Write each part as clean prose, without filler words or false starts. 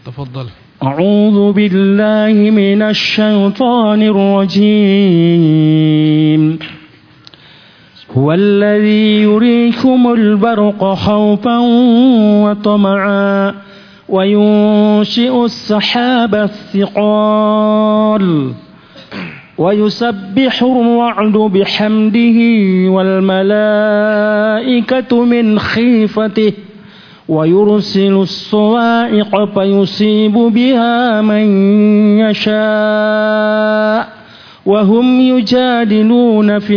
تفضل. أعوذ بالله من الشيطان الرجيم. هو الذي يريكم البرق خوفا وطمعا وينشئ السحاب الثقال ويسبح الرعد بحمده والملائكة من خيفته ويرسل الصواعق فيصيب بها من يشاء وهم يجادلون في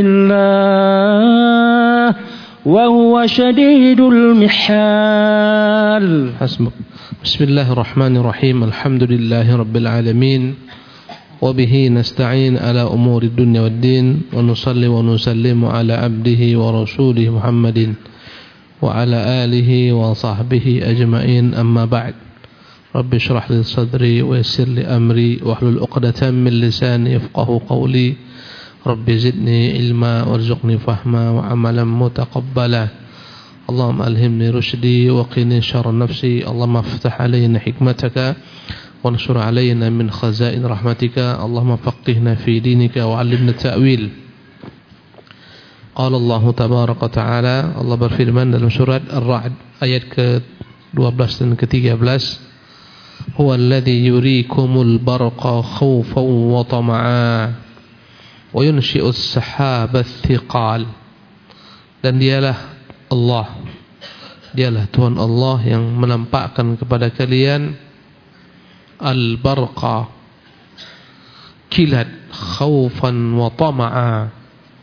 الله وهو شديد المحال. حسبك. بسم الله الرحمن الرحيم. الحمد لله رب العالمين وبه نستعين على أمور الدنيا والدين ونصلي ونسلم على عبده ورسوله محمد وعلى آله وصحبه أجمعين. أما بعد. رب اشرح لي صدري ويسر لي أمري واحلل عقدة من لساني يفقهوا قولي. رب زدني علما وارزقني فهما وعملا متقبلا. اللهم ألهمني رشدي وقني شر نفسي. اللهم افتح علينا حكمتك وانشر علينا من خزائن رحمتك. اللهم فقهنا في دينك وعلمنا التأويل. Qala Allah tabaraka ta'ala, Allah berfirman dalam surat Ar-Ra'd ayat ke-12 dan ke-13, Huwa alladhi yurikumul barqa khawfan wa tama'a wa yunshi'us sahaba thiqal. Dan dialah Allah, dialah Tuhan Allah yang menampakkan kepada kalian al-barqa, kilat, khawfan wa tama'a,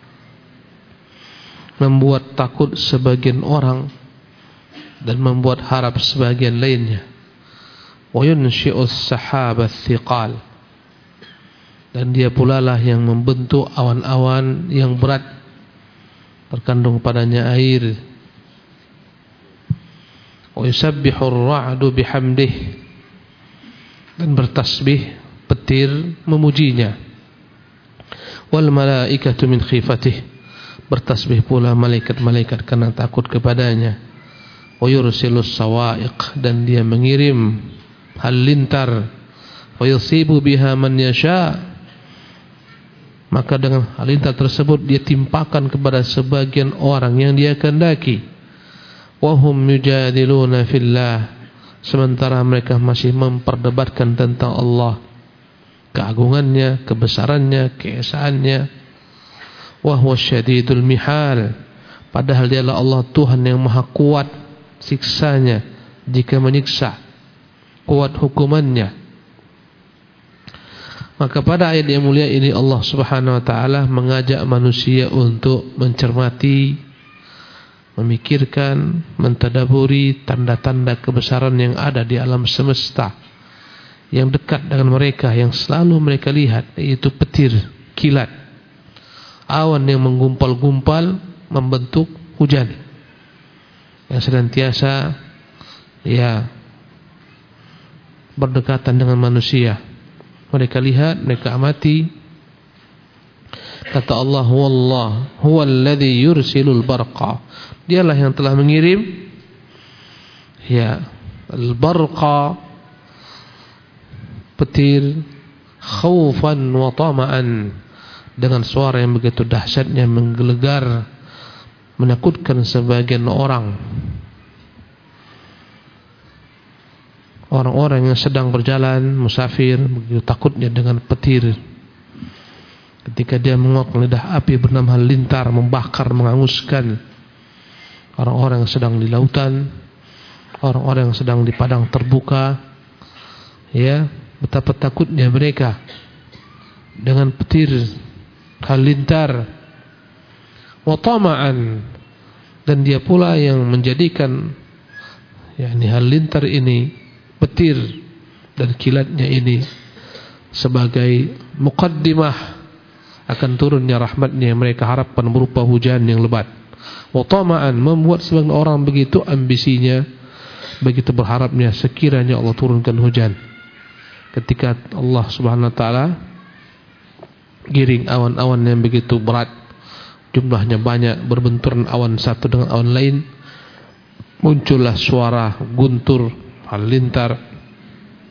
membuat takut sebagian orang dan membuat harap sebagian lainnya. Wa yunshi'us sahaba thiqal, dan dia pula lah yang membentuk awan-awan yang berat terkandung padanya air. Wa yusabbihur ra'du bihamdih, dan bertasbih petir memujinya. Wal malaikatu min khifatih, bertasbih pula malaikat-malaikat karena takut kepadanya. Wa yursilus sawa'iq, dan dia mengirim halilintar. Wa yusibu biha man yasha, maka dengan halilintar tersebut dia timpakan kepada sebagian orang yang dia kehendaki. Wa hum yujadiluna fillah, sementara mereka masih memperdebatkan tentang Allah, keagungannya, kebesarannya, keesaannya. Wa huwa syadidul mihal, padahal dialah Allah Tuhan yang maha kuat siksanya jika menyiksa, kuat hukumannya. Maka pada ayat yang mulia ini Allah Subhanahu wa taala mengajak manusia untuk mencermati, memikirkan, mentadaburi tanda-tanda kebesaran yang ada di alam semesta yang dekat dengan mereka, yang selalu mereka lihat, yaitu petir, kilat, awan yang menggumpal-gumpal membentuk hujan yang senantiasa berdekatan dengan manusia. Mereka lihat, mereka amati. Kata Allah, huwallazi yursilul barqa, dialah yang telah mengirim al-barqa, petir, khaufan wa tama'an, dengan suara yang begitu dahsyatnya, menggelegar, menakutkan sebagian orang. Orang-orang yang sedang berjalan, musafir, begitu takutnya dengan petir. Ketika dia mengeluarkan lidah api bernama halilintar, membakar, menghanguskan. Orang-orang yang sedang di lautan, orang-orang yang sedang di padang terbuka, betapa takutnya mereka dengan petir, halilintar. Wa tama'an, dan dia pula yang menjadikan halilintar ini, petir dan kilatnya ini sebagai muqaddimah akan turunnya rahmatnya yang mereka harapkan berupa hujan yang lebat. Wa tama'an, membuat sebagian orang begitu ambisinya, begitu berharapnya sekiranya Allah turunkan hujan. Ketika Allah Subhanahu wa taala giring awan-awan yang begitu berat, jumlahnya banyak, berbenturan awan satu dengan awan lain, muncullah suara guntur, halilintar,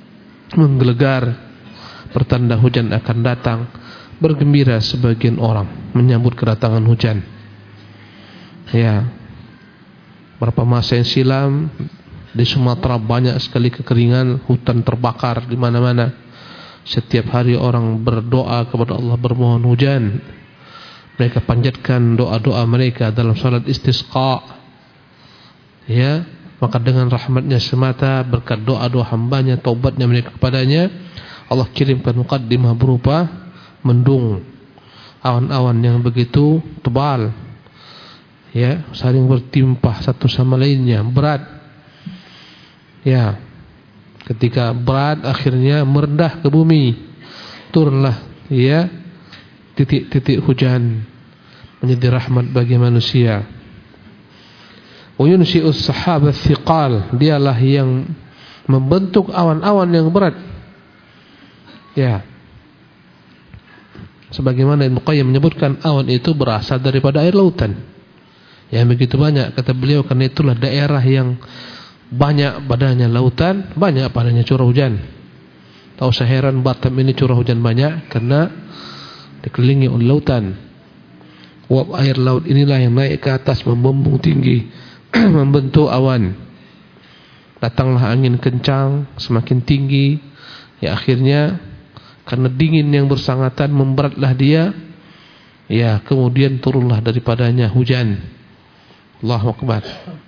menggelegar, pertanda hujan akan datang. Bergembira sebagian orang menyambut kedatangan hujan. Ya, berapa masa yang silam di Sumatera banyak sekali kekeringan, hutan terbakar di mana-mana. Setiap hari orang berdoa kepada Allah, bermohon hujan. Mereka panjatkan doa-doa mereka dalam salat istisqa. Ya, maka dengan rahmatnya semata, berkat doa-doa hambanya, taubatnya mereka kepadanya, Allah kirimkan muqaddimah berupa mendung, awan-awan yang begitu tebal, ya, saling bertimpah satu sama lainnya, berat. Ya, ketika berat akhirnya merendah ke bumi, turunlah ya titik-titik hujan menjadi rahmat bagi manusia. Wa yunshi'us sahabat thiqal, dialah yang membentuk awan-awan yang berat. Ya, sebagaimana Ibnu Qayyim menyebutkan, awan itu berasal daripada air lautan yang begitu banyak, kata beliau, karena itulah daerah yang banyak padanya lautan, banyak padanya curah hujan. Tak usah heran Batam ini curah hujan banyak karena dikelilingi oleh lautan. Uap air laut inilah yang naik ke atas, membumbung tinggi membentuk awan. Datanglah angin kencang semakin tinggi, ya akhirnya karena dingin yang bersangatan memberatlah dia, ya kemudian turunlah daripadanya hujan. Allahu Akbar.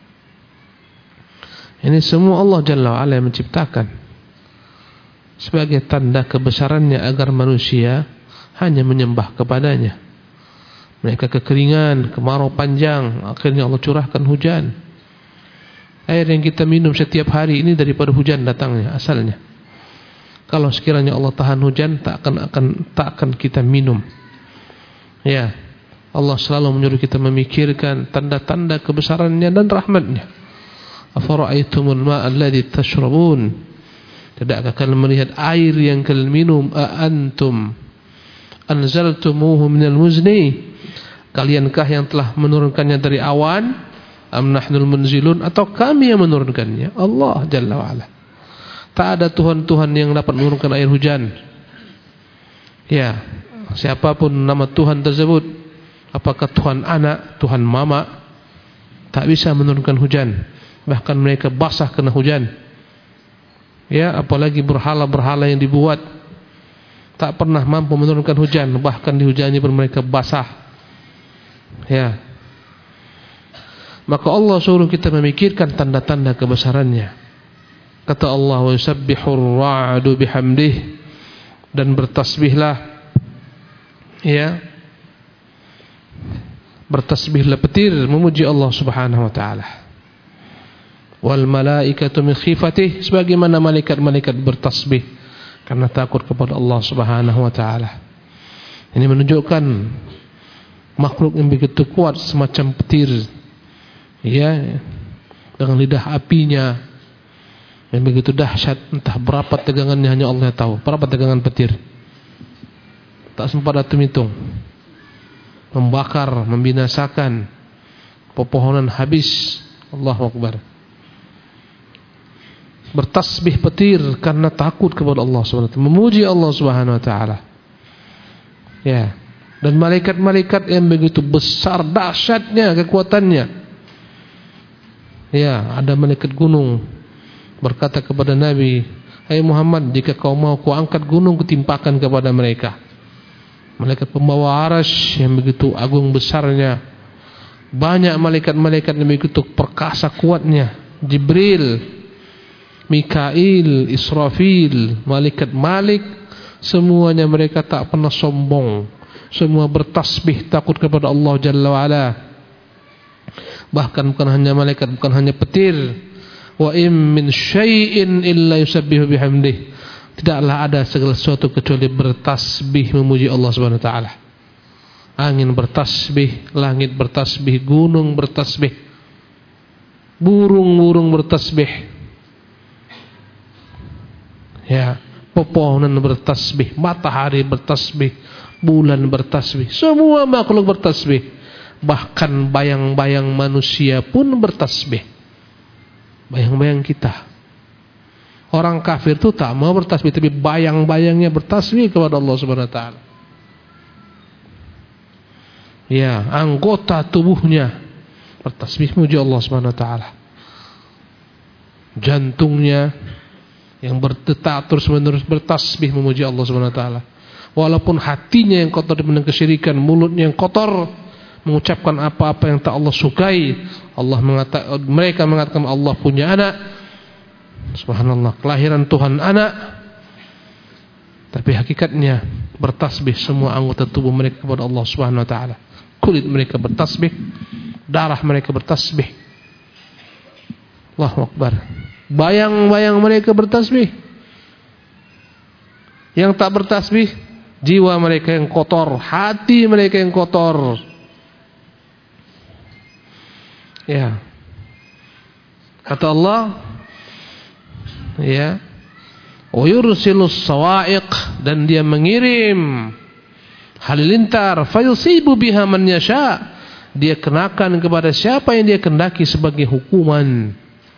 Ini semua Allah Jalla wa'ala yang menciptakan sebagai tanda kebesarannya agar manusia hanya menyembah kepadanya. Mereka kekeringan, kemarau panjang, akhirnya Allah curahkan hujan. Air yang kita minum setiap hari ini daripada hujan datangnya asalnya. Kalau sekiranya Allah tahan hujan, tak akan kita minum. Ya, Allah selalu menyuruh kita memikirkan tanda-tanda kebesarannya dan rahmatnya. Afara'aitumul ma'a alladhi tashrabun, tidakkah kalian melihat air yang kalian minum? A antum anzaltumuhu minal muzni, kaliankah yang telah menurunkannya dari awan? Am nahnul munzilun, atau kami yang menurunkannya? Allah Jalla wa'ala. Tak ada Tuhan-Tuhan yang dapat menurunkan air hujan. Ya, siapapun nama Tuhan tersebut, apakah Tuhan anak, Tuhan mama, tak bisa menurunkan hujan. Bahkan mereka basah kena hujan. Ya, apalagi berhala-berhala yang dibuat, tak pernah mampu menurunkan hujan. Bahkan dihujani pun mereka basah. Ya, maka Allah suruh kita memikirkan tanda-tanda kebesarannya. Kata Allah, wa yusabbihur ra'du bihamdih, dan bertasbihlah, ya, bertasbihlah petir memuji Allah Subhanahu wa taala. Wal malaikatu min khifatih, sebagaimana malaikat-malaikat bertasbih karena takut kepada Allah Subhanahu wa taala. Ini menunjukkan makhluk yang begitu kuat semacam petir, ya, dengan lidah apinya yang begitu dahsyat, entah berapa tegangannya hanya Allah tahu. Berapa tegangan petir? Tak sempat atom hitung. Membakar, membinasakan, pepohonan habis. Allahu Akbar. Bertasbih petir karena takut kepada Allah Subhanahu wa taala, memuji Allah Subhanahu wa taala. Ya, dan malaikat-malaikat yang begitu besar dahsyatnya kekuatannya. Ya, ada malaikat gunung berkata kepada Nabi, "Hai Muhammad, jika kau mau ku angkat gunung kutimpakan kepada mereka." Malaikat pembawa arasy yang begitu agung besarnya. Banyak malaikat-malaikat yang begitu perkasa kuatnya. Jibril, Mikail, Israfil, malaikat Malik, semuanya mereka tak pernah sombong. Semua bertasbih takut kepada Allah Jalla wa'ala. Bahkan bukan hanya malaikat, bukan hanya petir. Wa im min syai'in illa yusabbihu bihamdih, tidaklah ada segala sesuatu kecuali bertasbih memuji Allah Subhanahu wa taala. Angin bertasbih, langit bertasbih, gunung bertasbih, burung-burung bertasbih. Ya, pepohonan bertasbih, matahari bertasbih, bulan bertasbih, semua makhluk bertasbih. Bahkan bayang-bayang manusia pun bertasbih. Bayang-bayang kita. Orang kafir itu tak mau bertasbih, tapi bayang-bayangnya bertasbih kepada Allah Subhanahu wa taala. Ya, anggota tubuhnya bertasbih memuji Allah Subhanahu wa taala. Jantungnya yang berdetak terus-menerus bertasbih memuji Allah Subhanahu wa taala. Walaupun hatinya yang kotor dengan kesyirikan, mulutnya yang kotor mengucapkan apa-apa yang tak Allah sukai. Mereka mengatakan Allah punya anak. Subhanallah, kelahiran Tuhan anak. Tapi hakikatnya bertasbih semua anggota tubuh mereka kepada Allah Subhanahu wa taala. Kulit mereka bertasbih, darah mereka bertasbih. Allahu Akbar. Bayang-bayang mereka bertasbih. Yang tak bertasbih, jiwa mereka yang kotor, hati mereka yang kotor. Ya. Kata Allah, ya, wa yursilus sawa'iq, dan dia mengirim halilintar, fayusibu biha man yasha, dia kenakan kepada siapa yang dia kendaki sebagai hukuman.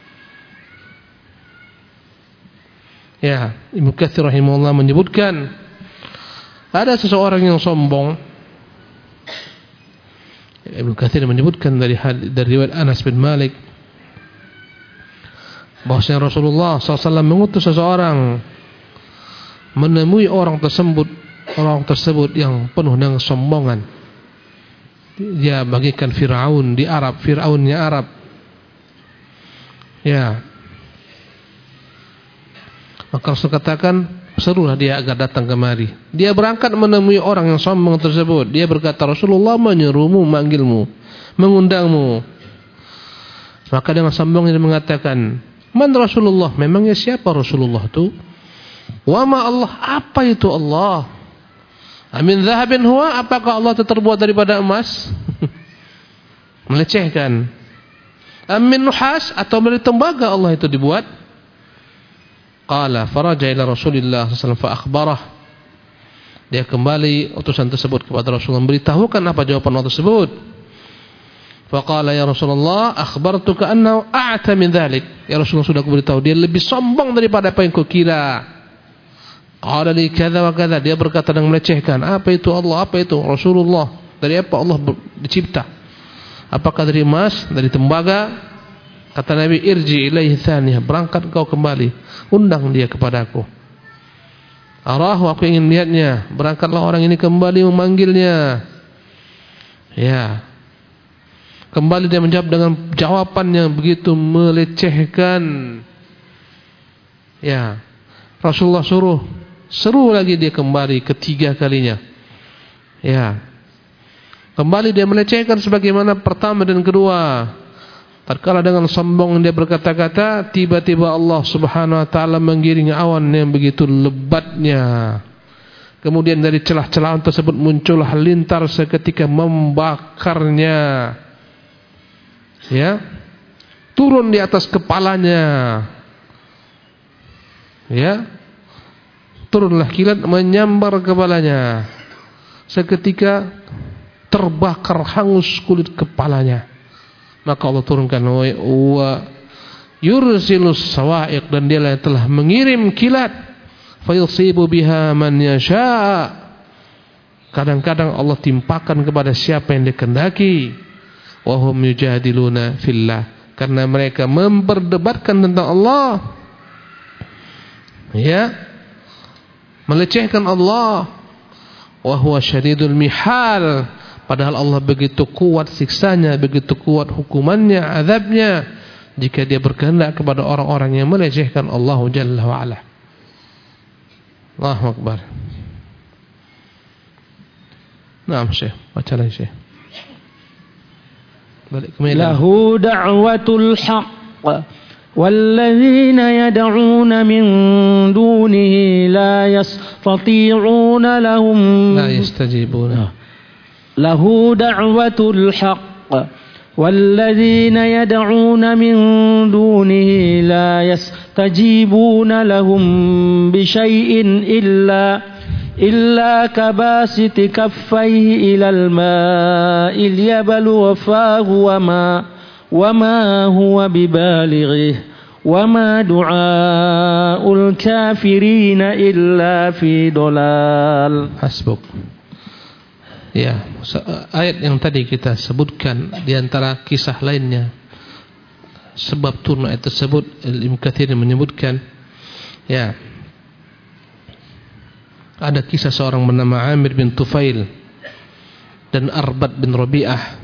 Ya, Ibnu Katsir rahimahullah menyebutkan ada seseorang yang sombong. Ibnu Katsir menyebutkan dari riwayat Anas bin Malik bahwasanya Rasulullah SAW mengutus seseorang menemui orang tersebut yang penuh dengan sombongan. Dia bagikan Fir'aun di Arab, Fir'aunnya Arab. Ya. Maka Rasul katakan, serulah dia agar datang kemari. Dia berangkat menemui orang yang sombong tersebut. Dia berkata, Rasulullah menyuruhmu, manggilmu, mengundangmu. Maka dengan sombong dia mengatakan, man Rasulullah, memangnya siapa Rasulullah itu? Wa ma Allah, apa itu Allah? Amin zahabin huwa, apakah Allah itu terbuat daripada emas? Melecehkan. Amin nuhas, atau dari tembaga Allah itu dibuat? Qala faraja ila Rasulillah sallallahu alaihi wasallam fa akhbarah. Dia kembali utusan tersebut kepada Rasulullah, memberitahukan apa jawaban Allah tersebut. Faqala ya Rasulullah akhbartuka annahu a'ta min dhalik. Ya Rasulullah, sudah aku beritahu dia lebih sombong daripada apa yang kau kira. Qala li kadza wa kadza, dia berkata dengan melecehkan. Apa itu Allah? Apa itu Rasulullah? Dari apa Allah dicipta? Apakah dari emas, dari tembaga? Kata Nabi, irji ilaihi tsaniyah, berangkat kau kembali, undang dia kepadaku. Arahu, aku ingin lihatnya. Berangkatlah orang ini kembali memanggilnya. Ya. Kembali dia menjawab dengan jawaban yang begitu melecehkan. Ya. Rasulullah seru lagi dia kembali ketiga kalinya. Ya. Kembali dia melecehkan sebagaimana pertama dan kedua. Tatkala dengan sombong dia berkata-kata, tiba-tiba Allah Subhanahu wa taala menggiring awan yang begitu lebatnya. Kemudian dari celah-celah tersebut muncul halilintar seketika membakarnya. Ya. Turun di atas kepalanya. Ya. Turunlah kilat menyambar kepalanya. Seketika terbakar hangus kulit kepalanya. Maka Allah turunkan wa yursilus sawa'iq, dan dia telah mengirim kilat fayusibu biha man yasha. Kadang-kadang Allah timpakan kepada siapa yang dikehendaki. Wa hum yujadiluna fillah, karena mereka memperdebatkan tentang Allah. Ya. Melecehkan Allah. Wa huwa syadidul mihal, padahal Allah begitu kuat siksanya, begitu kuat hukumannya, azabnya, jika dia berkehendak kepada orang-orang yang melecehkan Allah Jalla wa'ala. Allahu Akbar. Naam Syekh, baca lagi Syekh. Balik ke lahu da'watul haqq walladzina yad'una min dunihi la yastati'una lahum la yastajibuna. له دعوة الحق والذين يدعون من دونه لا يستجيبون لهم بشيء إلا كباسط كفيه إلى الماء ليبلغ فاه وما هو ببالغه وَمَا دُعَاءُ الْكَافِرِينَ إِلَّا فِي ضَلَالٍ. Hasbuk. Ya, ayat yang tadi kita sebutkan di antara kisah lainnya, sebab turun ayat tersebut, Ibnu Katsir menyebutkan, ya, ada kisah seorang bernama Amir bin Tufail dan Arbad bin Rabi'ah.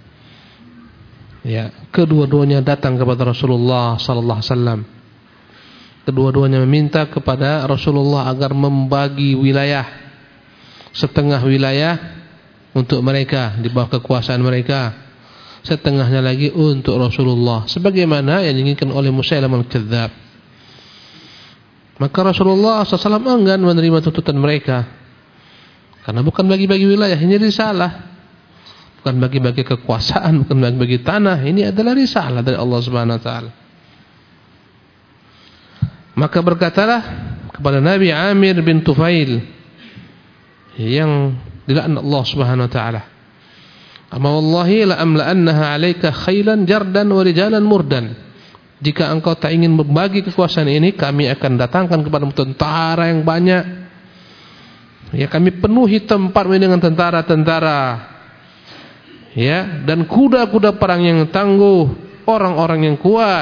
Ya, kedua-duanya datang kepada Rasulullah sallallahu alaihi wasallam. Kedua-duanya meminta kepada Rasulullah agar membagi wilayah, setengah wilayah untuk mereka di bawah kekuasaan mereka, setengahnya lagi untuk Rasulullah, sebagaimana yang diinginkan oleh Musailamah al-Kadzdzab. Maka Rasulullah SAW enggan menerima tuntutan mereka, karena bukan bagi-bagi wilayah, ini risalah. Bukan bagi-bagi kekuasaan, bukan bagi-bagi tanah. Ini adalah risalah dari Allah Subhanahu wa taala. Maka berkatalah kepada Nabi Amir bin Tufail yang dilaknat Allah Subhanahu wa taala, "Amma wallahi la amla'annaha 'alaika khailan jardan wa rijalan murdan." Jika engkau tak ingin membagi kekuasaan ini, kami akan datangkan kepadamu tentara yang banyak. Ya, kami penuhi tempatmu dengan tentara-tentara. Ya, dan kuda-kuda perang yang tangguh, orang-orang yang kuat.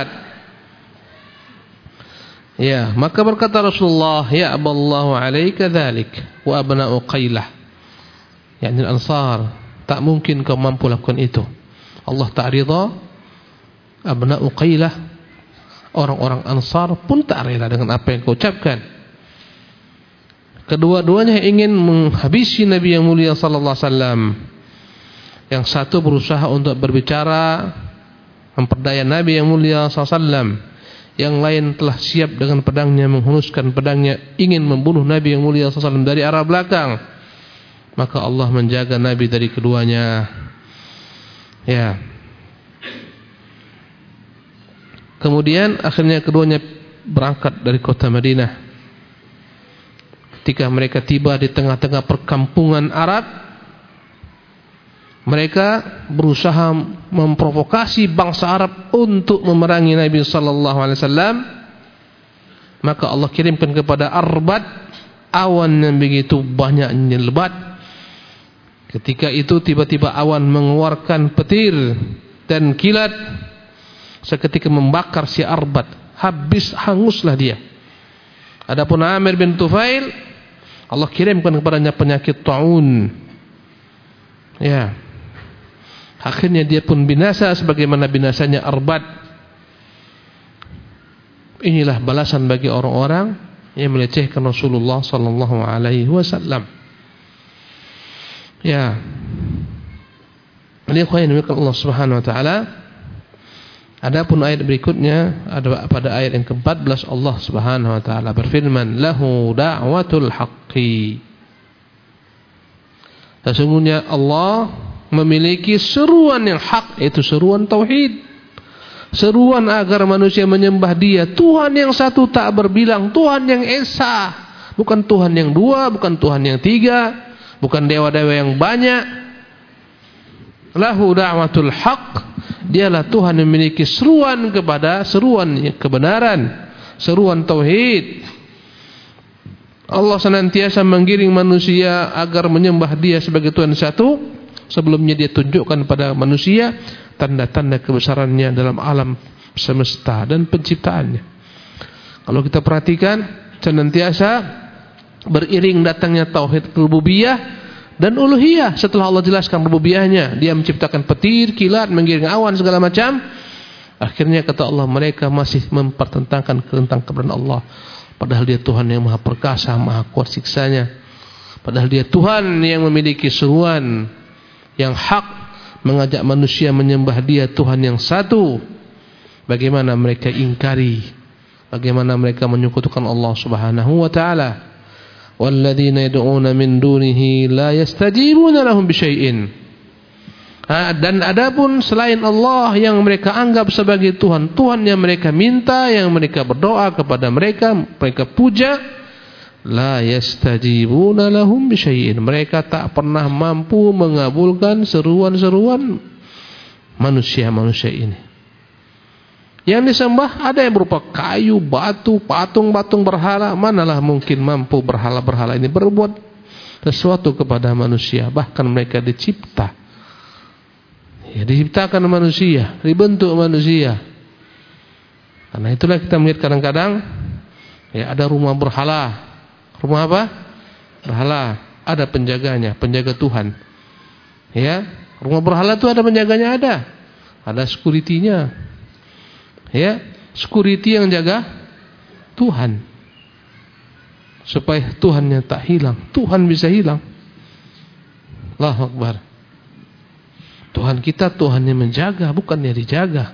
Ya, maka berkata Rasulullah, "Ya aballahu 'alaika dzalik wa abna'u Qailah." yakni Ansar, tak mungkin kau mampu lakukan itu. Allah tak ridha. Abna'u Qailah, orang-orang Ansar pun tak rela dengan apa yang kau ucapkan. Kedua-duanya ingin menghabisi Nabi yang mulia sallallahu alaihi wasallam. Yang satu berusaha untuk berbicara memperdaya Nabi yang mulia sallallahu alaihi wasallam. Yang lain telah siap dengan pedangnya, menghunuskan pedangnya, ingin membunuh Nabi yang mulia sallallahu alaihi wasallam dari arah belakang. Maka Allah menjaga Nabi dari keduanya. Ya. Kemudian akhirnya keduanya berangkat dari kota Madinah. Ketika mereka tiba di tengah-tengah perkampungan Arab, mereka berusaha memprovokasi bangsa Arab untuk memerangi Nabi sallallahu alaihi wasallam. Maka Allah kirimkan kepada Arbad awan yang begitu banyaknya lebat. Ketika itu tiba-tiba awan mengeluarkan petir dan kilat, seketika membakar si Arbad, habis hanguslah dia. Adapun Amir bin Tufail, Allah kirimkan kepadanya penyakit taun. Ya. Akhirnya dia pun binasa sebagaimana binasanya Arbad. Inilah balasan bagi orang-orang yang melecehkan Rasulullah sallallahu alaihi wasallam. Ya. Ini khairan dari Allah Subhanahu wa taala. Adapun ayat berikutnya ada pada ayat yang ke-14, Allah Subhanahu wa taala berfirman, "Lahu da'watul haqqi." Sesungguhnya Allah memiliki seruan yang hak, yaitu seruan tauhid. Seruan agar manusia menyembah Dia, Tuhan yang satu tak berbilang, Tuhan yang esa, bukan Tuhan yang dua, bukan Tuhan yang tiga, bukan dewa-dewa yang banyak. Lahu da'watul haq, Dialah Tuhan yang memiliki seruan kepada seruan kebenaran, seruan tauhid. Allah senantiasa menggiring manusia agar menyembah Dia sebagai Tuhan satu. Sebelumnya Dia tunjukkan pada manusia tanda-tanda kebesarannya dalam alam semesta dan penciptaannya. Kalau kita perhatikan, senantiasa beriring datangnya tauhid rububiyah dan uluhiyah. Setelah Allah jelaskan rububiyahnya, Dia menciptakan petir, kilat, menggiring awan, segala macam. Akhirnya kata Allah, mereka masih mempertentangkan tentang kebenaran Allah. Padahal Dia Tuhan yang maha perkasa, maha kuat siksanya. Padahal Dia Tuhan yang memiliki seruan yang hak, mengajak manusia menyembah Dia Tuhan yang satu. Bagaimana mereka ingkari, bagaimana mereka menyekutukan Allah Subhanahu wa taala. Walladzina yad'una min dunihi la yastajibuna lahum bisyai'in. Dan adapun selain Allah yang mereka anggap sebagai Tuhan, Tuhan yang mereka minta, yang mereka berdoa kepada mereka, mereka puja, la yastajibuna lahum bisyai'in. Mereka tak pernah mampu mengabulkan seruan-seruan manusia-manusia ini. Yang disembah ada yang berupa kayu, batu, patung-patung berhala. Manalah mungkin mampu berhala-berhala ini berbuat sesuatu kepada manusia. Bahkan mereka dicipta, ya, diciptakan manusia, dibentuk manusia. Karena itulah kita melihat kadang-kadang, ya, ada rumah berhala. Rumah apa? Berhala. Ada penjaganya, penjaga Tuhan. Ya, rumah berhala itu ada penjaganya, ada security-nya. Ya, security yang jaga Tuhan, supaya Tuhannya tak hilang. Tuhan bisa hilang. Allahu Akbar. Tuhan kita Tuhan yang menjaga, bukan yang dijaga.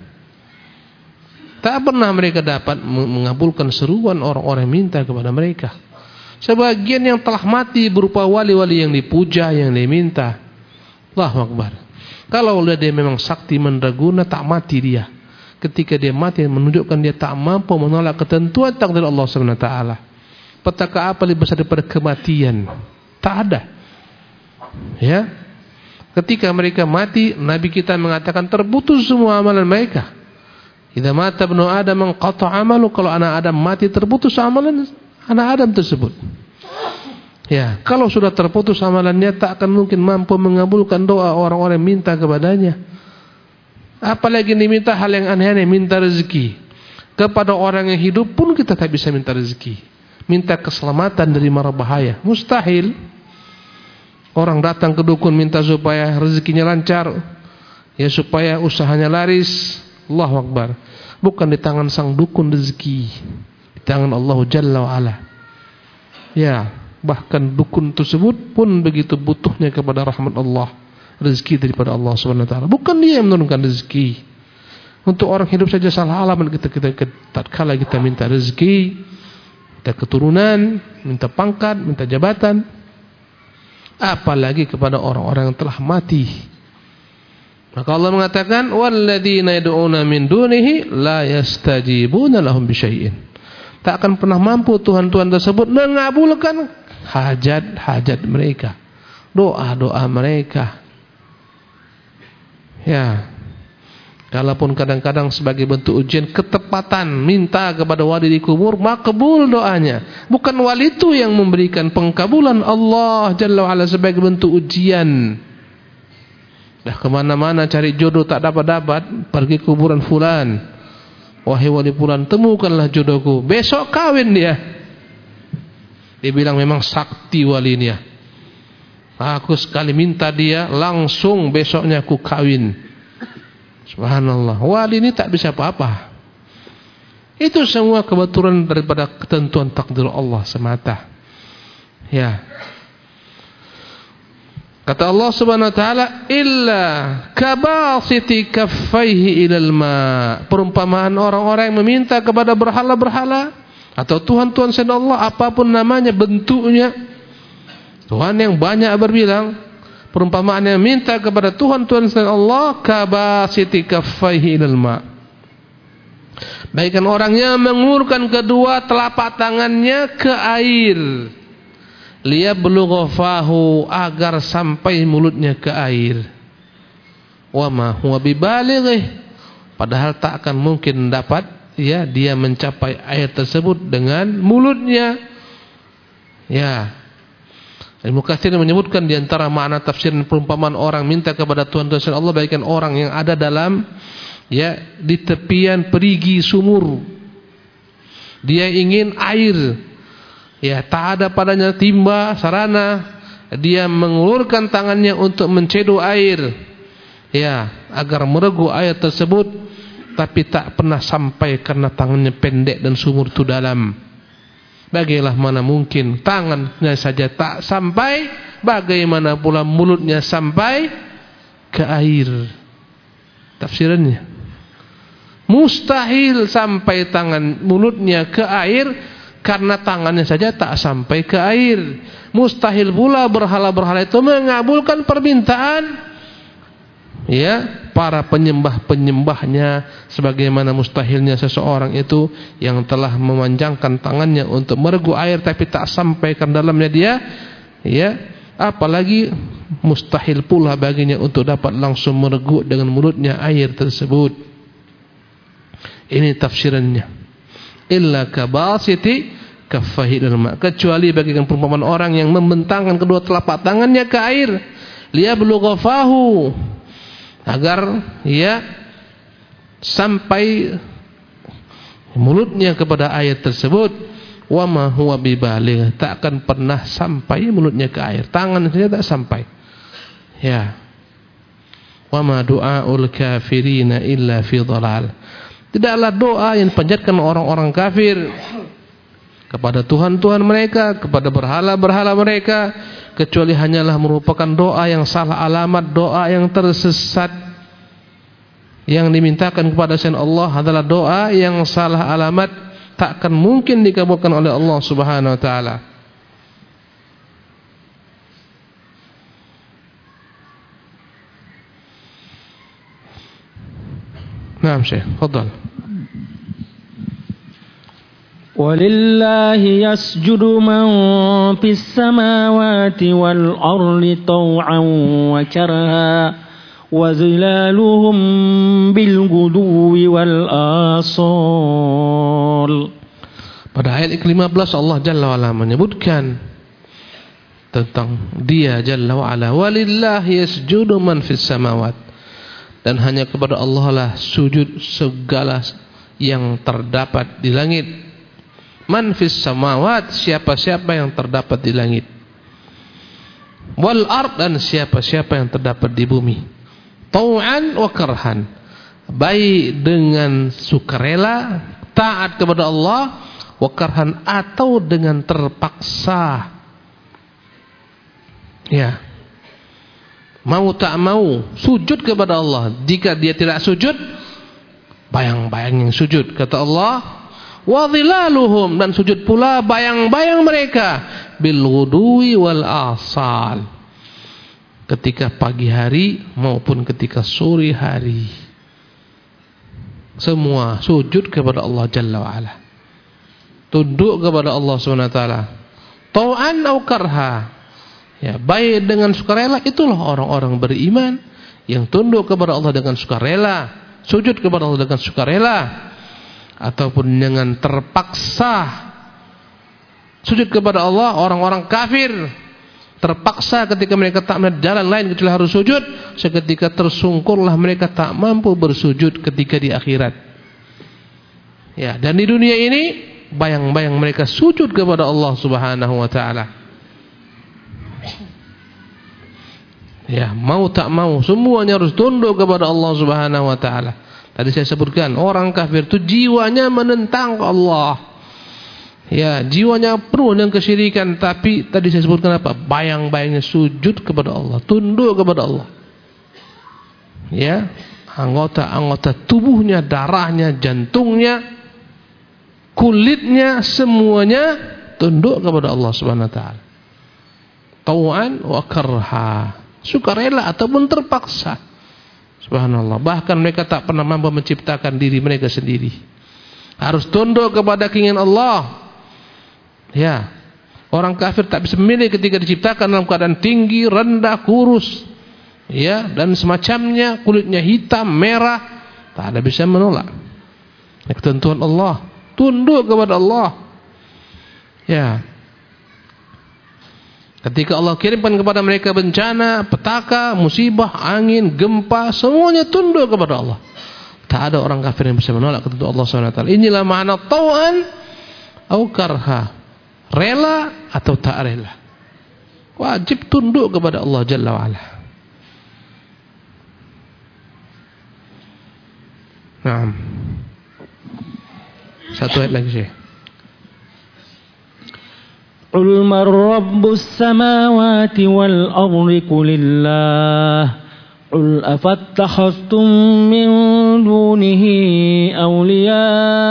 Tak pernah mereka dapat mengabulkan seruan orang-orang yang minta kepada mereka. Sebagian yang telah mati berupa wali-wali yang dipuja, yang diminta. Allahu Akbar. Kalau dia memang sakti mandraguna, tak mati dia. Ketika dia mati, menunjukkan dia tak mampu menolak ketentuan takdir Allah SWT. Petaka apa lebih besar daripada kematian? Tak ada. Ya. Ketika mereka mati, Nabi kita mengatakan terputus semua amalan mereka. Idza mata ibnu Adam qata amalu. Kalau anak Adam mati, terputus amalan anak Adam tersebut. Ya, kalau sudah terputus amalannya, tak akan mungkin mampu mengabulkan doa orang-orang yang minta kepadanya. Apalagi diminta hal yang aneh-aneh, minta rezeki. Kepada orang yang hidup pun kita tak bisa minta rezeki. Minta keselamatan dari mara bahaya, mustahil. Orang datang ke dukun minta supaya rezekinya lancar, ya, supaya usahanya laris. Allahu Akbar. Bukan di tangan sang dukun rezeki, di tangan Allah Jalla wa Ala. Ya, bahkan dukun tersebut pun begitu butuhnya kepada rahmat Allah, rezeki daripada Allah Subhanahu wa taala. Bukan dia yang menurunkan rezeki. Untuk orang hidup saja salah alamat kita tatkala kita minta rezeki, minta keturunan, minta pangkat, minta jabatan. Apalagi kepada orang-orang yang telah mati. Maka Allah mengatakan, walladzina yad'una min dunihi la yastajibuna lahum bisyai'in. Tak akan pernah mampu Tuhan-Tuhan tersebut mengabulkan hajat-hajat mereka, doa-doa mereka. Ya, kalaupun kadang-kadang sebagai bentuk ujian ketepatan minta kepada wali di kubur, makbul doanya. Bukan wali itu yang memberikan pengkabulan, Allah Jalla wa'ala sebagai bentuk ujian. Dah kemana-mana cari jodoh tak dapat-dapat, pergi kuburan fulan. Wahai wali fulan, temukanlah jodohku. Besok kawin dia. Dia bilang memang sakti walinya. Aku sekali minta dia, langsung besoknya aku kawin. Subhanallah. Wali ini tak bisa apa-apa. Itu semua kebetulan daripada ketentuan takdir Allah semata. Ya. Kata Allah Subhanahu wa taala, illa kabasiti kaffaihi ilal ma. Perumpamaan orang-orang yang meminta kepada berhala-berhala atau tuhan-tuhan selain Allah, apapun namanya, bentuknya. Tuhan yang banyak berbilang, perumpamaan yang minta kepada Tuhan-Tuhan selain Allah, kabasiti kaffaihi ilal ma. Baikkan orangnya mengulurkan kedua telapak tangannya ke air, liyablughah fahu, agar sampai mulutnya ke air. Wa ma huwa bibaligh, padahal tak akan mungkin dapat, ya, dia mencapai air tersebut dengan mulutnya. Ya. Ibnu Katsir menyebutkan di antara makna tafsiran perumpamaan orang minta kepada Tuhan-Tuhan selain Allah, baikkan orang yang ada dalam, ya, di tepian perigi sumur. Dia ingin air, ya, tak ada padanya timba, sarana. Dia mengulurkan tangannya untuk menceduh air, ya, agar meregu air tersebut, tapi tak pernah sampai karena tangannya pendek dan sumur itu dalam. Bagaimana mungkin tangannya saja tak sampai, bagaimana pula mulutnya sampai ke air? Tafsirannya, mustahil sampai tangan mulutnya ke air karena tangannya saja tak sampai ke air. Mustahil pula berhala-berhala itu mengabulkan permintaan, ya, para penyembah-penyembahnya, sebagaimana mustahilnya seseorang itu yang telah memanjangkan tangannya untuk meregu air tapi tak sampai ke dalamnya dia, ya, apalagi mustahil pula baginya untuk dapat langsung meregu dengan mulutnya air tersebut. Ini tafsirannya. Illa kabasiti kaffahi ilal ma, kecuali bagikan perumpamaan orang yang membentangkan kedua telapak tangannya ke air, liyablugha fahu, agar sampai mulutnya kepada air tersebut. Wa ma huwa bibaligh, tak akan pernah sampai mulutnya ke air, tangan saja tak sampai. Wa ma du'aul kafirina illa fi dhalal, tidaklah doa yang dipanjatkan orang-orang kafir kepada Tuhan-Tuhan mereka, kepada berhala-berhala mereka, kecuali hanyalah merupakan doa yang salah alamat, doa yang tersesat. Yang dimintakan kepada selain Allah adalah doa yang salah alamat, tak akan mungkin dikabulkan oleh Allah Subhanahu wa taala. Naam Syekh, tafadhal. Walillahi yasjudu man fis samawati wal ardi taw'an wa karha wa zilaluhum bil ghuduwi wal asal. Pada ayat ke-15 Allah Jalla wa Ala menyebutkan tentang Dia Jalla wa Ala, walillahi yasjudu man fis samawat, dan hanya kepada Allah lah sujud segala yang terdapat di langit. Man fis samawat, siapa-siapa yang terdapat di langit. Wal ard, dan siapa-siapa yang terdapat di bumi. Tau'an wa karhan, baik dengan sukarela taat kepada Allah, wa karhan, atau dengan terpaksa. Mau tak mau sujud kepada Allah. Jika dia tidak sujud, bayang-bayang yang sujud, kata Allah. Wa dhilaluhum, dan sujud pula bayang-bayang mereka, bil ghuduwi wal asal, ketika pagi hari maupun ketika sore hari. Semua sujud kepada Allah Jalla wa Ala, tunduk kepada Allah Subhanahu wa taala, tau'an au karha, baik dengan sukarela. Itulah orang-orang beriman yang tunduk kepada Allah dengan sukarela, sujud kepada Allah dengan sukarela, ataupun dengan terpaksa sujud kepada Allah. Orang-orang kafir terpaksa ketika mereka tak melihat jalan lain kecuali harus sujud, seketika tersungkurlah mereka tak mampu bersujud ketika di akhirat. Dan di dunia ini bayang-bayang mereka sujud kepada Allah Subhanahu wa taala. Mau tak mau semuanya harus tunduk kepada Allah Subhanahu wa taala. Tadi saya sebutkan orang kafir itu jiwanya menentang Allah. Jiwanya penuh dengan kesyirikan, tapi tadi saya sebutkan apa? Bayang-bayangnya sujud kepada Allah, tunduk kepada Allah. Anggota-anggota tubuhnya, darahnya, jantungnya, kulitnya, semuanya tunduk kepada Allah Subhanahu wa taala. Tau'an wa karha, sukarela ataupun terpaksa. Subhanallah. Bahkan mereka tak pernah mampu menciptakan diri mereka sendiri. Harus tunduk kepada keinginan Allah. Orang kafir tak bisa memilih ketika diciptakan dalam keadaan tinggi, rendah, kurus, dan semacamnya, kulitnya hitam, merah, tak ada bisa menolak ketentuan Allah. Tunduk kepada Allah. Ketika Allah kirimkan kepada mereka bencana, petaka, musibah, angin, gempa, semuanya tunduk kepada Allah. Tak ada orang kafir yang bisa menolak ketentuan Allah SWT. Inilah makna tau'an au karha, rela atau tak rela. Wajib tunduk kepada Allah Jalla wa'ala. Naam. Satu ayat lagi Syekh. Qul man rabbus samawati wal ardi qulillah. Qul afattakhadhtum min dunihi awliya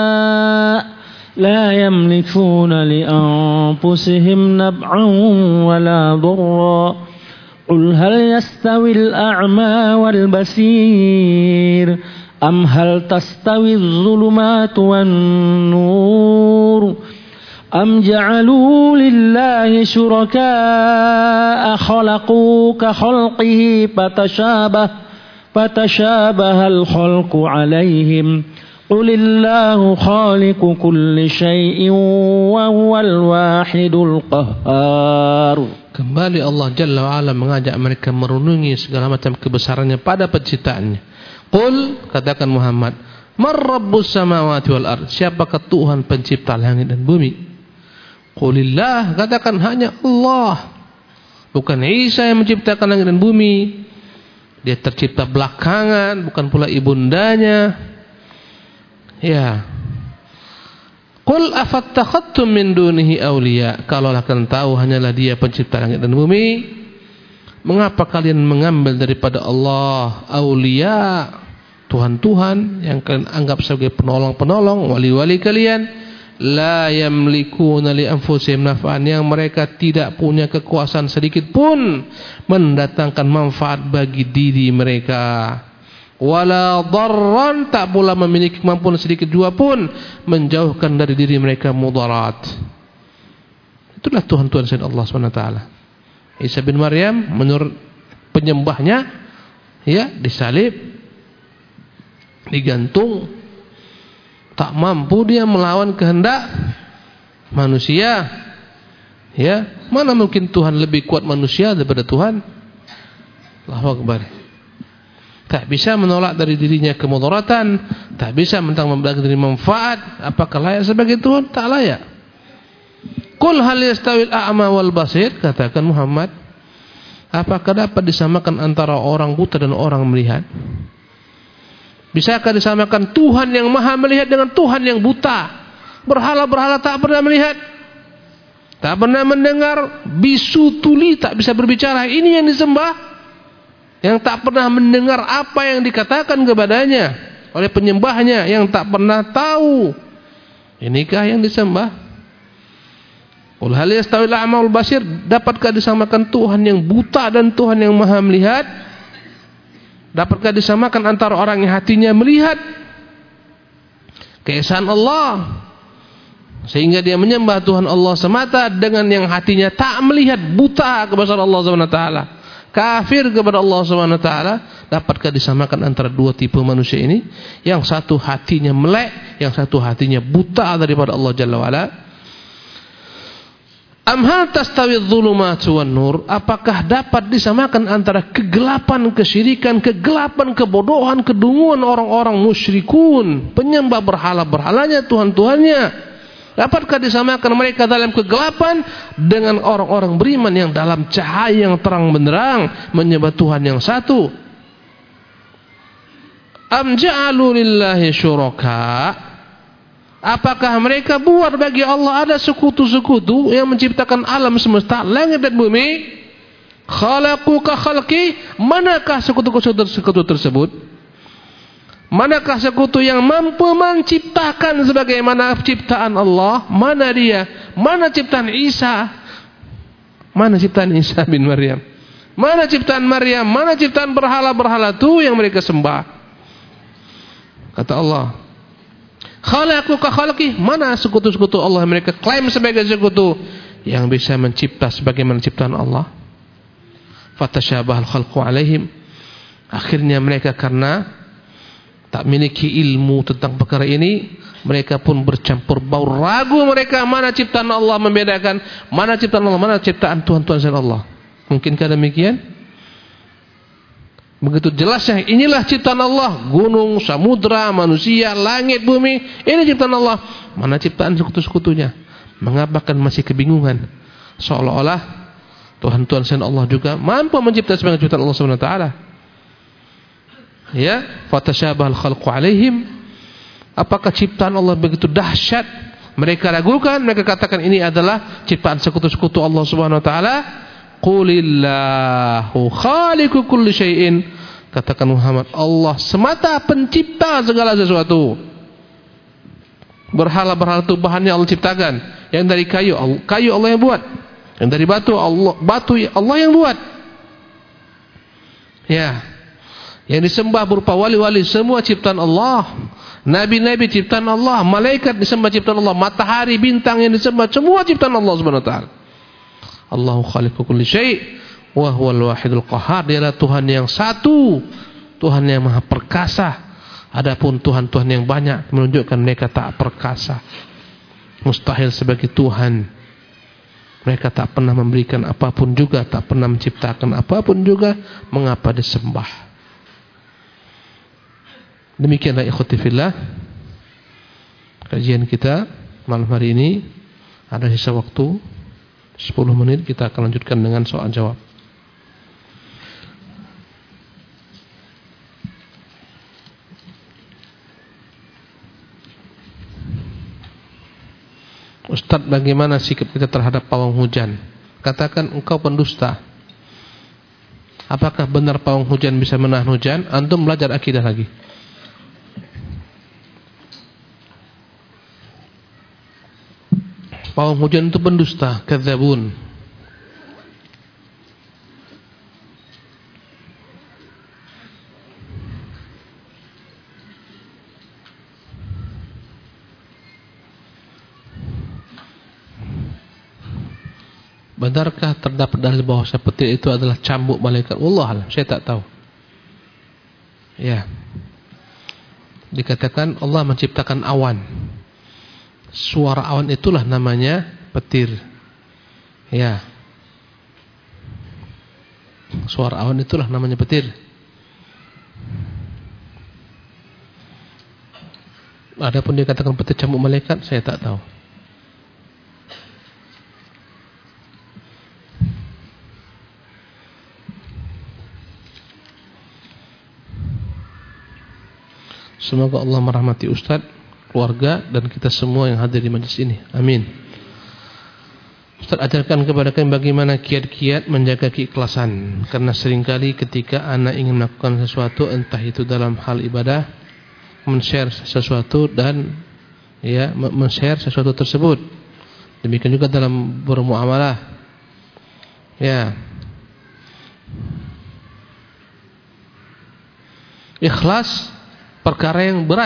la yamlikuna li anfusihim naf'an wala darra. Qul hal yastawil a'ma wal basir am hal tastawi adh-dhulumatu wan nur am ja'alu lillahi syuraka'a khalaqu ka khalqihi fatashabaha al-khalqu 'alaihim Qulillahu khaliqu kulli syai'in wa huwal wahidul qahhar. Kembali Allah Jalla wa'ala mengajak mereka merenungi segala macam kebesarannya pada penciptaannya. Qul, katakan Muhammad, man rabbus samawati wal ard, siapakah Tuhan pencipta langit dan bumi? Qulillah, katakan hanya Allah. Bukan Isa yang menciptakan langit dan bumi. Dia tercipta belakangan, bukan pula ibundanya. Ya. Qul afattakhadtum min dunihi awliya, kalaulah kalian tahu hanyalah Dia pencipta langit dan bumi, mengapa kalian mengambil daripada Allah awliya, Tuhan-Tuhan yang kalian anggap sebagai penolong-penolong, wali-wali kalian, la yamlikuna li anfusihim naf'an, yang mereka tidak punya kekuasaan sedikit pun mendatangkan manfaat bagi diri mereka, wala darran, tak pula memiliki kemampuan sedikit jua pun menjauhkan dari diri mereka mudarat. Itulah Tuhan-Tuhan selain Allah SWT. Isa bin Maryam menurut penyembahnya, ya, disalib, digantung, tak mampu dia melawan kehendak manusia. Ya, mana mungkin Tuhan lebih kuat manusia daripada Tuhan? Allahu Akbar. Tak bisa menolak dari dirinya kemudaratan, tak bisa memberikan diri manfaat. Apakah layak sebagai Tuhan? Tak layak. Qul hal yastawil a'ma wal basir, katakan Muhammad, apakah dapat disamakan antara orang buta dan orang melihat? Bisakah disamakan Tuhan yang maha melihat dengan Tuhan yang buta? Berhala-berhala tak pernah melihat, tak pernah mendengar, bisu tuli tak bisa berbicara, ini yang disembah, yang tak pernah mendengar apa yang dikatakan kepadanya oleh penyembahnya, yang tak pernah tahu. Inikah yang disembah? Qul hal yastawil a'ma wal basir, dapatkah disamakan Tuhan yang buta dan Tuhan yang maha melihat? Dapatkah disamakan antara orang yang hatinya melihat keesaan Allah sehingga dia menyembah Tuhan Allah semata, dengan yang hatinya tak melihat, buta kebesaran Allah SWT, kafir kepada Allah SWT? Dapatkah disamakan antara dua tipe manusia ini? Yang satu hatinya melek, yang satu hatinya buta daripada Allah Jalla wa'ala. Am hal tastawi adh-dhulumatu wan nur, apakah dapat disamakan antara kegelapan kesyirikan, kegelapan kebodohan, kedunguan orang-orang musyrikun, penyembah berhala-berhalanya, Tuhan-Tuhannya? Dapatkah disamakan mereka dalam kegelapan dengan orang-orang beriman yang dalam cahaya yang terang benderang menyembah Tuhan yang satu? Am ja'alu lillahi syuraka, apakah mereka buat bagi Allah ada sekutu-sekutu yang menciptakan alam semesta, langit dan bumi? Khalaqu ka khalqi, manakah sekutu-sekutu tersebut? Manakah sekutu yang mampu menciptakan sebagaimana ciptaan Allah? Mana dia? Mana ciptaan Isa? Mana ciptaan Isa bin Maryam? Mana ciptaan Maryam? Mana ciptaan berhala-berhala itu yang mereka sembah? Kata Allah, khalaqu ka khalqi, mana sekutu-sekutu Allah yang mereka klaim sebagai sekutu yang bisa mencipta sebagaimana ciptaan Allah? Fatashabahal khalqu alaihim, akhirnya mereka karena tak memiliki ilmu tentang perkara ini, mereka pun bercampur baur, ragu mereka mana ciptaan Allah, membedakan mana ciptaan Allah, mana ciptaan Tuhan-Tuhan selain Allah. Mungkinkah demikian? Begitu jelasnya, inilah ciptaan Allah, gunung, samudra, manusia, langit, bumi, ini ciptaan Allah. Mana ciptaan sekutu-sekutunya? Mengapa kan masih kebingungan? Seolah-olah Tuhan-Tuhan selain Allah juga mampu mencipta sebagai ciptaan Allah SWT. Ya, fatashabahal khalqu alaihim, apakah ciptaan Allah begitu dahsyat mereka ragukan, mereka katakan ini adalah ciptaan sekutu-sekutu Allah Subhanahu wa taala? Qulillahu khaliqu kulli syai'in, katakan Muhammad, Allah semata pencipta segala sesuatu. Berhala-berhala itu bahannya Allah ciptakan, yang dari kayu Allah yang buat, yang dari batu Allah yang buat. Ya, yang disembah berupa wali-wali semua ciptaan Allah, nabi-nabi ciptaan Allah, malaikat disembah ciptaan Allah, matahari, bintang yang disembah semua ciptaan Allah Subhanahu wa taala. Allahu khaliqu kulli syai' wa huwal wahidul qahhar, dialah Tuhan yang satu, Tuhan yang maha perkasa, Adapun Tuhan-Tuhan yang banyak menunjukkan mereka tak perkasa, mustahil sebagai Tuhan. Mereka tak pernah memberikan apapun juga, tak pernah menciptakan apapun juga, mengapa disembah? Demikianlah ikhwati fillah kajian kita malam hari ini. Ada sisa waktu 10 menit, kita akan lanjutkan dengan soal jawab. Ustaz, bagaimana sikap kita terhadap pawang hujan? Katakan engkau pendusta. Apakah benar pawang hujan bisa menahan hujan? Antum belajar akidah lagi. Pawang hujan itu pendusta, kadzabun. Benarkah terdapat dalil bahwa petir itu adalah cambuk malaikat? Wallah, saya tak tahu. Ya. Dikatakan Allah menciptakan awan. Suara awan itulah namanya petir. Ya. Suara awan itulah namanya petir. Adapun dikatakan petir cambuk malaikat, saya tak tahu. Semoga Allah merahmati Ustaz, keluarga, dan kita semua yang hadir di majlis ini. Amin. Ustaz, ajarkan kepada kami bagaimana kiat-kiat menjaga keikhlasan. Karena seringkali ketika anak ingin melakukan sesuatu, entah itu dalam hal ibadah, men-share sesuatu dan men-share sesuatu tersebut. Demikian juga dalam bermuamalah. Ya. Ikhlas perkara yang berat,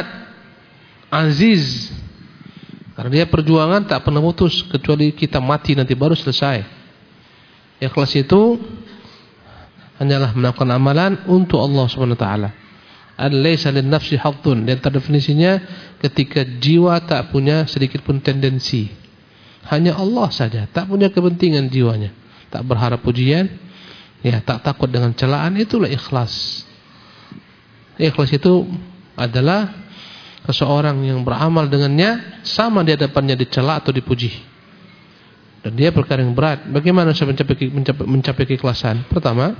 aziz. Karena dia perjuangan tak pernah putus, kecuali kita mati nanti baru selesai. Ikhlas itu hanyalah melakukan amalan untuk Allah Subhanahu wa taala. Al-laisa lin-nafsi haddun. Dan definisinya ketika jiwa tak punya sedikit pun tendensi. Hanya Allah saja, tak punya kepentingan jiwanya. Tak berharap pujian, ya, tak takut dengan celaan, itulah ikhlas. Ikhlas itu adalah seseorang yang beramal dengannya sama di hadapannya dicela atau dipuji. Dan dia perkara yang berat. Bagaimana saya mencapai keikhlasan? Pertama,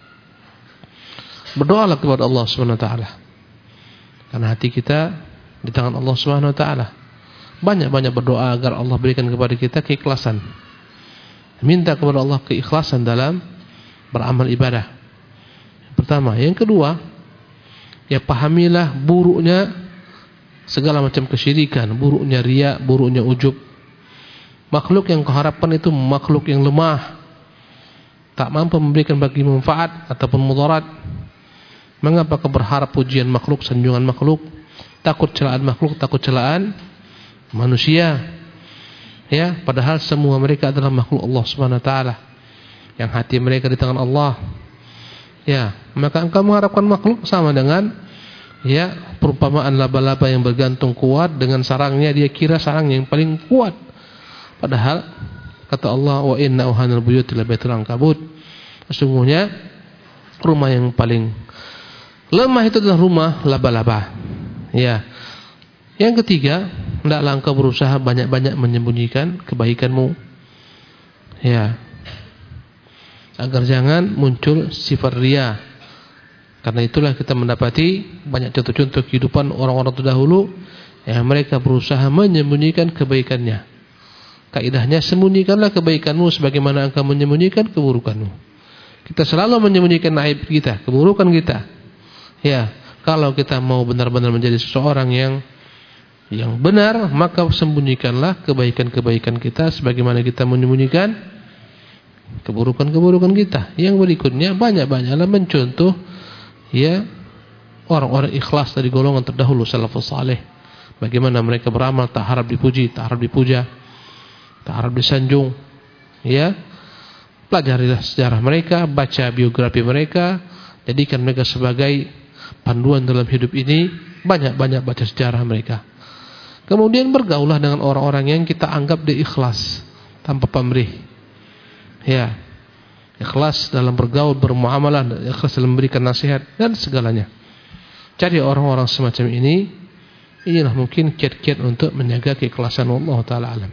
berdoalah kepada Allah Subhanahu wa taala. Karena hati kita di tangan Allah Subhanahu wa taala. Banyak-banyak berdoa agar Allah berikan kepada kita keikhlasan. Minta kepada Allah keikhlasan dalam beramal ibadah. Yang pertama, yang kedua, ya pahamilah buruknya segala macam kesyirikan, buruknya riya, buruknya ujub. Makhluk yang kau harapkan itu makhluk yang lemah, tak mampu memberikan bagi manfaat ataupun mudarat. Mengapa kau berharap pujian makhluk, sanjungan makhluk, takut celaan makhluk, takut celaan manusia? Ya, padahal semua mereka adalah makhluk Allah Subhanahu wa taala, yang hati mereka di tangan Allah. Ya, maka engkau mengharapkan makhluk sama dengan perumpamaan laba-laba yang bergantung kuat dengan sarangnya, dia kira sarangnya yang paling kuat. Padahal kata Allah, wa inna awhanal buyuti labaitul ankabut. Sesungguhnya rumah yang paling lemah itu adalah rumah laba-laba. Ya. Yang ketiga, hendaklah engkau berusaha banyak-banyak menyembunyikan kebaikanmu. Ya. Agar jangan muncul sifat riya. Karena itulah kita mendapati banyak contoh-contoh kehidupan orang-orang terdahulu yang mereka berusaha menyembunyikan kebaikannya. Kaidahnya, sembunyikanlah kebaikanmu sebagaimana engkau menyembunyikan keburukanmu. Kita selalu menyembunyikan aib kita, keburukan kita. Ya, kalau kita mau benar-benar menjadi seseorang yang benar, maka sembunyikanlah kebaikan-kebaikan kita sebagaimana kita menyembunyikan keburukan-keburukan kita. Yang berikutnya, banyak-banyaklah mencontoh orang-orang ikhlas dari golongan terdahulu salafus saleh. Bagaimana mereka beramal tak harap dipuji, tak harap dipuja, tak harap disanjung. Ya, pelajarilah sejarah mereka, baca biografi mereka, jadikan mereka sebagai panduan dalam hidup ini. Banyak-banyak baca sejarah mereka. Kemudian bergaulah dengan orang-orang yang kita anggap dia ikhlas, tanpa pamrih. Ya, ikhlas dalam bergaul, bermuamalah, ikhlas dalam memberikan nasihat dan segalanya. Cari orang-orang semacam ini. Inilah mungkin kiat-kiat untuk menjaga keikhlasan. Allah Ta'ala alam.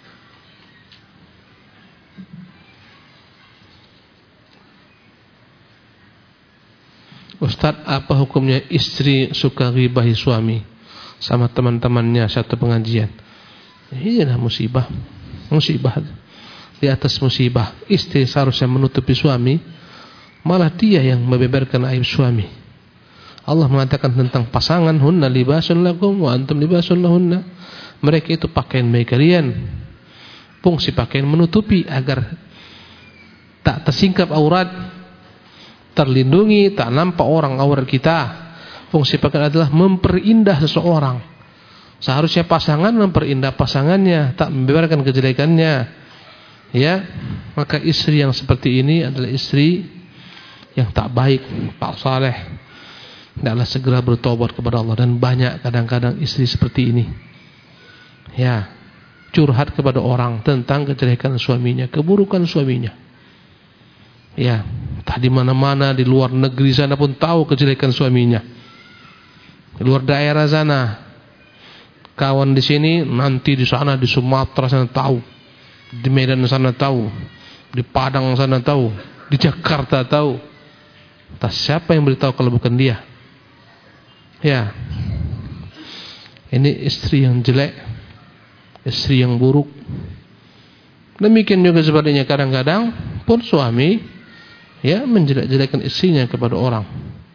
Ustaz, apa hukumnya istri suka ghibahi suami sama teman-temannya satu pengajian? Inilah musibah. Musibah di atas musibah. Istri seharusnya menutupi suami, malah dia yang membeberkan aib suami. Allah mengatakan tentang pasangan, hunna libasun lakum wa antum libasun lahunna. Mereka itu pakaian bagi kalian. Fungsi pakaian menutupi agar tak tersingkap aurat, terlindungi, tak nampak orang aurat kita. Fungsi pakaian adalah memperindah seseorang. Seharusnya pasangan memperindah pasangannya, tak membiarkan kejelekannya. Ya, maka istri yang seperti ini adalah istri yang tak baik, tak saleh. Hendaklah segera bertobat kepada Allah. Dan banyak kadang-kadang istri seperti ini, ya, curhat kepada orang tentang kejelekan suaminya, keburukan suaminya. Ya, entah di mana-mana di luar negeri sana pun tahu kejelekan suaminya. Di luar daerah sana, kawan di sini, nanti di sana di Sumatera sana tahu, di Medan sana tahu, di Padang sana tahu, di Jakarta tahu. Entah siapa yang beritahu kalau bukan dia. Ya, ini istri yang jelek, istri yang buruk. Demikian juga sebaliknya, kadang-kadang pun suami, ya, menjelek-jelekan istrinya kepada orang.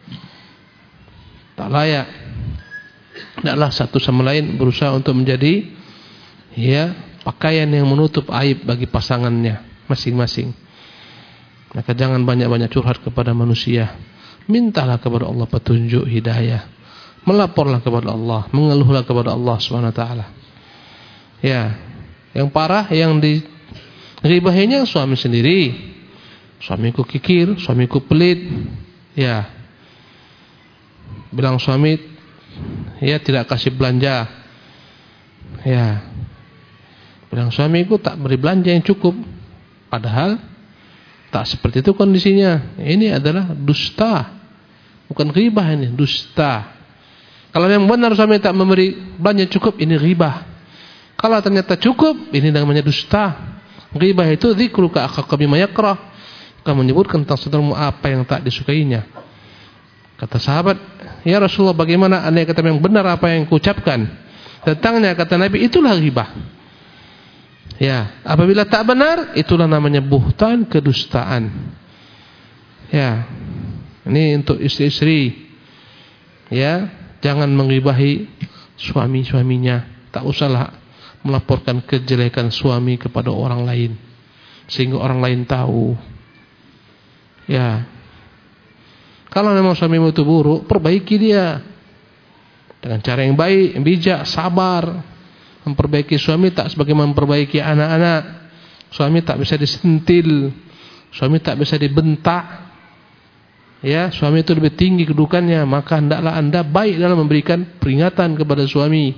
Tak layak. Hendaklah satu sama lain berusaha untuk menjadi, ya, pakaian yang menutup aib bagi pasangannya masing-masing. Maka jangan banyak-banyak curhat kepada manusia. Mintalah kepada Allah petunjuk hidayah. Melaporlah kepada Allah, mengeluhlah kepada Allah Subhanahu wa taala. Ya, yang parah yang dighibahinya suami sendiri. Suamiku kikir, suamiku pelit. Ya. Bilang suami, ya, tidak kasih belanja. Ya. Bilang suamiku tak beri belanja yang cukup. Padahal tak seperti itu kondisinya. Ini adalah dusta. Bukan ghibah, ini dusta. Kalau yang benar suami tak memberi belanja cukup, ini ghibah. Kalau ternyata cukup, ini namanya dusta. Ghibah itu dzikruka akhaka bima yakrah. Kamu menyebutkan tentang saudaramu apa yang tak disukainya. Kata sahabat, ya Rasulullah, bagaimana andai kata yang benar apa yang kuucapkan tentangnya? Kata Nabi, itulah ghibah. Ya, apabila tak benar, itulah namanya buhtan, kedustaan. Ya, ini untuk istri-istri. Ya, jangan menggibahi suami-suaminya. Tak usahlah melaporkan kejelekan suami kepada orang lain, sehingga orang lain tahu. Ya, kalau memang suamimu itu buruk, perbaiki dia dengan cara yang baik, yang bijak, sabar. Memperbaiki suami tak sebagaimana memperbaiki anak-anak. Suami tak bisa disentil, suami tak bisa dibentak. Ya, suami itu lebih tinggi kedudukannya, maka hendaklah Anda baik dalam memberikan peringatan kepada suami.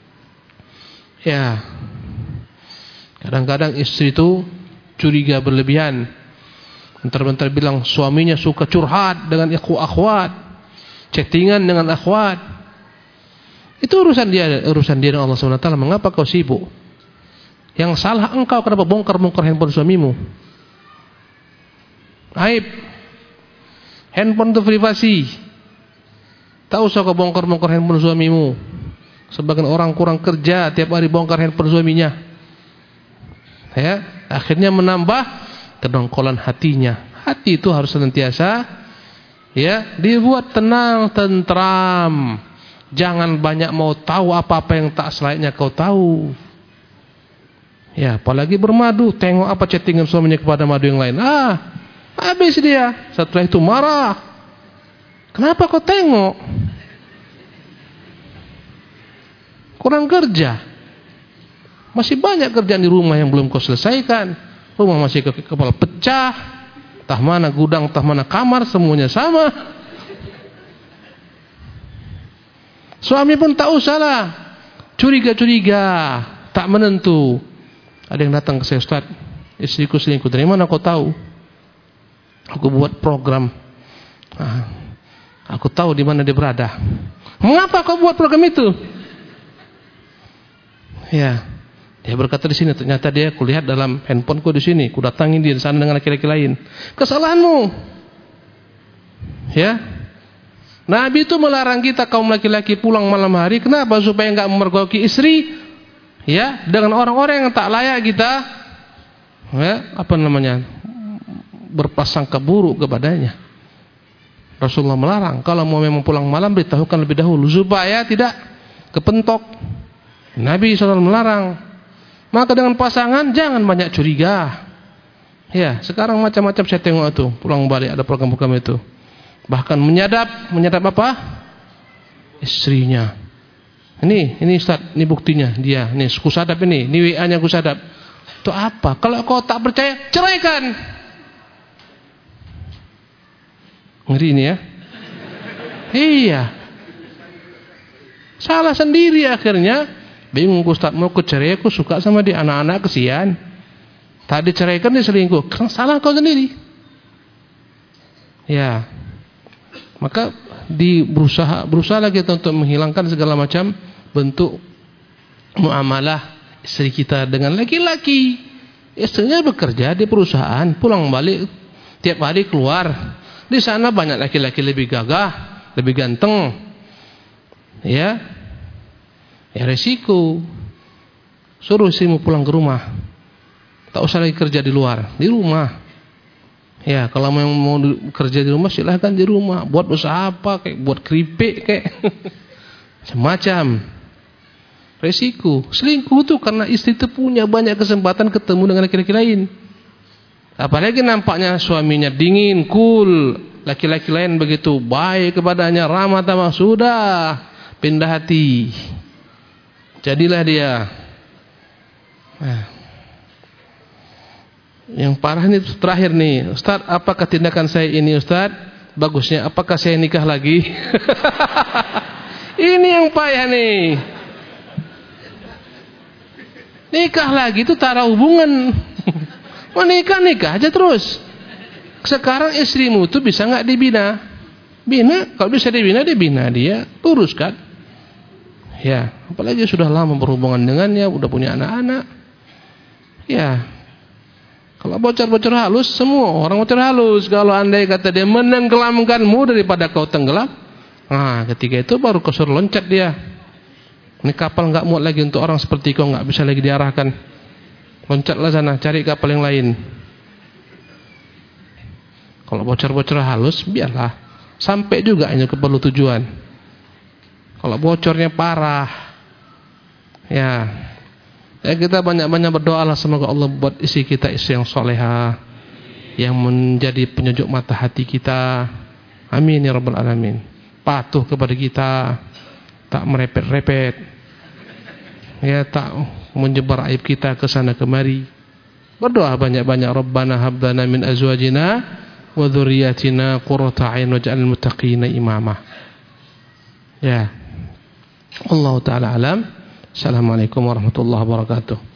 Ya, kadang-kadang istri itu curiga berlebihan. Bentar-bentar bilang suaminya suka curhat dengan akhwat, chattingan dengan akhwat. Itu urusan dia dengan Allah SWT. Mengapa kau sibuk? Yang salah engkau, kenapa bongkar-bongkar handphone suamimu? Aib. Handphone itu privasi. Tak usah kau bongkar-bongkar handphone suamimu. Sebagian orang kurang kerja, tiap hari bongkar handphone suaminya. Ya, akhirnya menambah kedongkolan hatinya. Hati itu harus senantiasa, ya, dibuat tenang, tentram. Jangan banyak mau tahu apa-apa yang tak selayaknya kau tahu. Ya, apalagi bermadu, tengok apa chattingan suaminya kepada madu yang lain. Habis dia. Setelah itu marah. Kenapa kau tengok? Kurang kerja. Masih banyak kerjaan di rumah yang belum kau selesaikan. Rumah masih kepala pecah. Entah mana gudang, entah mana kamar, semuanya sama. Suami pun tak usahlah curiga-curiga, tak menentu. Ada yang datang ke saya, Ustaz, istriku selingkuh. Dari mana kau tahu? Aku buat program. Aku tahu di mana dia berada. Mengapa kau buat program itu? Ya, dia berkata di sini. Ternyata dia kulihat dalam handphoneku di sini. Ku datangin dia di sana dengan laki-laki lain. Kesalahanmu. Ya, Nabi itu melarang kita kaum laki-laki pulang malam hari. Kenapa? Supaya enggak memergoki istri. Ya, dengan orang-orang yang tak layak kita. Ya, berprasangka buruk kepadanya. Rasulullah melarang. Kalau mau memang pulang malam, beritahukan lebih dahulu supaya tidak kepentok. Nabi SAW melarang. Maka dengan pasangan jangan banyak curiga. Ya, sekarang macam-macam saya tengok itu, pulang balik ada program-program itu. Bahkan menyadap apa? Istrinya. Ini Ustaz, ini buktinya dia. Nih, kusadap ini WA-nya kusadap. Itu apa? Kalau kau tak percaya, ceraikan. Ngeri ini ya. Iya. Salah sendiri akhirnya. Bingung Ustaz, mau ku cerai, aku suka sama dia, anak-anak kesian. Tak diceraikan dia selingkuh. Salah kau sendiri. Ya. Maka berusaha lagi untuk menghilangkan segala macam bentuk muamalah istri kita dengan laki-laki. Istrinya bekerja di perusahaan, pulang balik tiap hari keluar. Di sana banyak laki-laki lebih gagah, lebih ganteng. Ya resiko. Suruh istrimu pulang ke rumah. Tak usah lagi kerja di luar, di rumah. Ya, kalau mau kerja di rumah silahkan di rumah. Buat usaha apa, kayak buat keripik kayak semacam. Resiko. Selingkuh tuh karena istri itu punya banyak kesempatan ketemu dengan laki-laki lain. Apalagi nampaknya suaminya dingin, cool, laki-laki lain begitu baik kepadanya, ramah tamah, sudah pindah hati. Jadilah dia. Yang parah ini terakhir nih, Ustaz, apakah tindakan saya ini Ustaz? Bagusnya apakah saya nikah lagi? Ini yang payah nih. Nikah lagi itu tak ada hubungan. Mau nikah aja terus. Sekarang istrimu itu bisa nggak dibina? Bina, kalau bisa dibina dia, luruskan. Ya, apalagi sudah lama berhubungan dengannya, udah punya anak-anak. Ya, kalau bocor-bocor halus, semua orang bocor halus. Kalau andai kata dia menenggelamkanmu daripada kau tenggelam, ketika itu baru kau suruh loncat dia. Ini kapal nggak muat lagi untuk orang seperti kau, nggak bisa lagi diarahkan. Loncatlah sana, cari kapal yang lain. Kalau bocor-bocor halus, biarlah sampai juga hanya ke perlu tujuan. Kalau bocornya parah, ya kita banyak-banyak berdoalah semoga Allah buat istri kita istri yang solehah, yang menjadi penyejuk mata hati kita. Amin ya rabbal alamin. Patuh kepada kita, tak merepet-repet, ya tak menyebar aib kita ke sana kemari. Berdoa banyak-banyak, Rabbana hab lana min azwajina wa dzurriyyatina qurrata a'yun waj'alna lil muttaqina imama. Ya. Allah taala alam. Assalamualaikum warahmatullahi wabarakatuh.